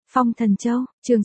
Phong Thần Châu, chương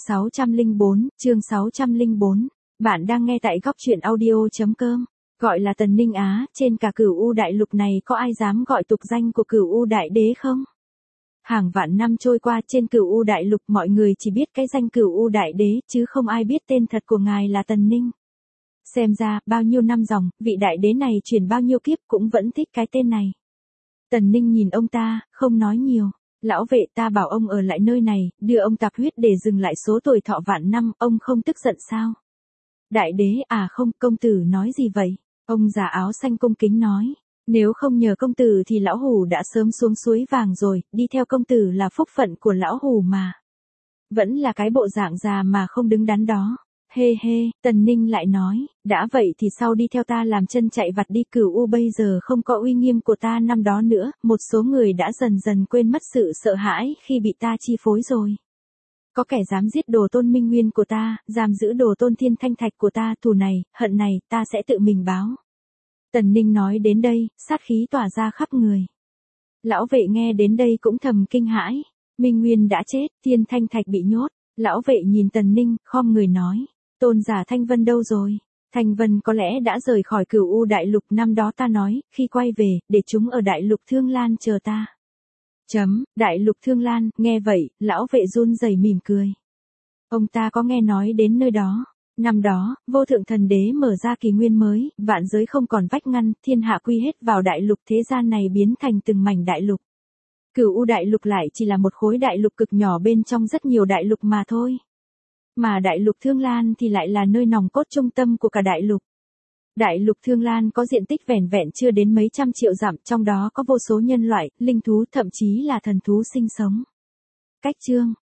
604. Bạn đang nghe tại góc truyện audio.com. Gọi là Tần Ninh Á, trên cả Cửu U Đại Lục này có ai dám gọi tục danh của Cửu U Đại Đế không? Hàng vạn năm trôi qua, trên Cửu U Đại Lục mọi người chỉ biết cái danh Cửu U Đại Đế, chứ không ai biết tên thật của ngài là Tần Ninh. Xem ra, bao nhiêu năm dòng, vị đại đế này truyền bao nhiêu kiếp cũng vẫn thích cái tên này. Tần Ninh nhìn ông ta, không nói nhiều. Lão vệ, ta bảo ông ở lại nơi này, đưa ông tạp huyết để dừng lại số tuổi thọ vạn năm, ông không tức giận sao? Đại đế, à không, công tử nói gì vậy? Ông già áo xanh cung kính nói. Nếu không nhờ công tử thì lão hủ đã sớm xuống suối vàng rồi, đi theo công tử là phúc phận của lão hủ mà. Vẫn là cái bộ dạng già mà không đứng đắn đó. Hê hê, Tần Ninh lại nói, đã vậy thì sau đi theo ta làm chân chạy vặt đi. Cửu U bây giờ không có uy nghiêm của ta năm đó nữa, một số người đã dần dần quên mất sự sợ hãi khi bị ta chi phối rồi. Có kẻ dám giết đồ tôn minh nguyên của ta, giam giữ đồ tôn thiên thanh thạch của ta, thù này, hận này, ta sẽ tự mình báo. Tần Ninh nói đến đây, sát khí tỏa ra khắp người. Lão vệ nghe đến đây cũng thầm kinh hãi, Minh Nguyên đã chết, thiên thanh thạch bị nhốt. Lão vệ nhìn Tần Ninh, khom người nói. Tôn giả Thanh Vân đâu rồi? Thanh Vân có lẽ đã rời khỏi Cửu U Đại Lục năm đó ta nói, khi quay về, để chúng ở Đại Lục Thương Lan chờ ta. Đại Lục Thương Lan, nghe vậy, lão vệ run rẩy mỉm cười. Ông ta có nghe nói đến nơi đó. Năm đó, vô thượng thần đế mở ra kỷ nguyên mới, vạn giới không còn vách ngăn, thiên hạ quy hết vào đại lục, thế gian này biến thành từng mảnh đại lục. Cửu U Đại Lục lại chỉ là một khối đại lục cực nhỏ bên trong rất nhiều đại lục mà thôi. Mà Đại Lục Thương Lan thì lại là nơi nòng cốt trung tâm của cả đại lục. Đại Lục Thương Lan có diện tích vẻn vẹn chưa đến mấy trăm triệu dặm, trong đó có vô số nhân loại, linh thú, thậm chí là thần thú sinh sống. Cách chương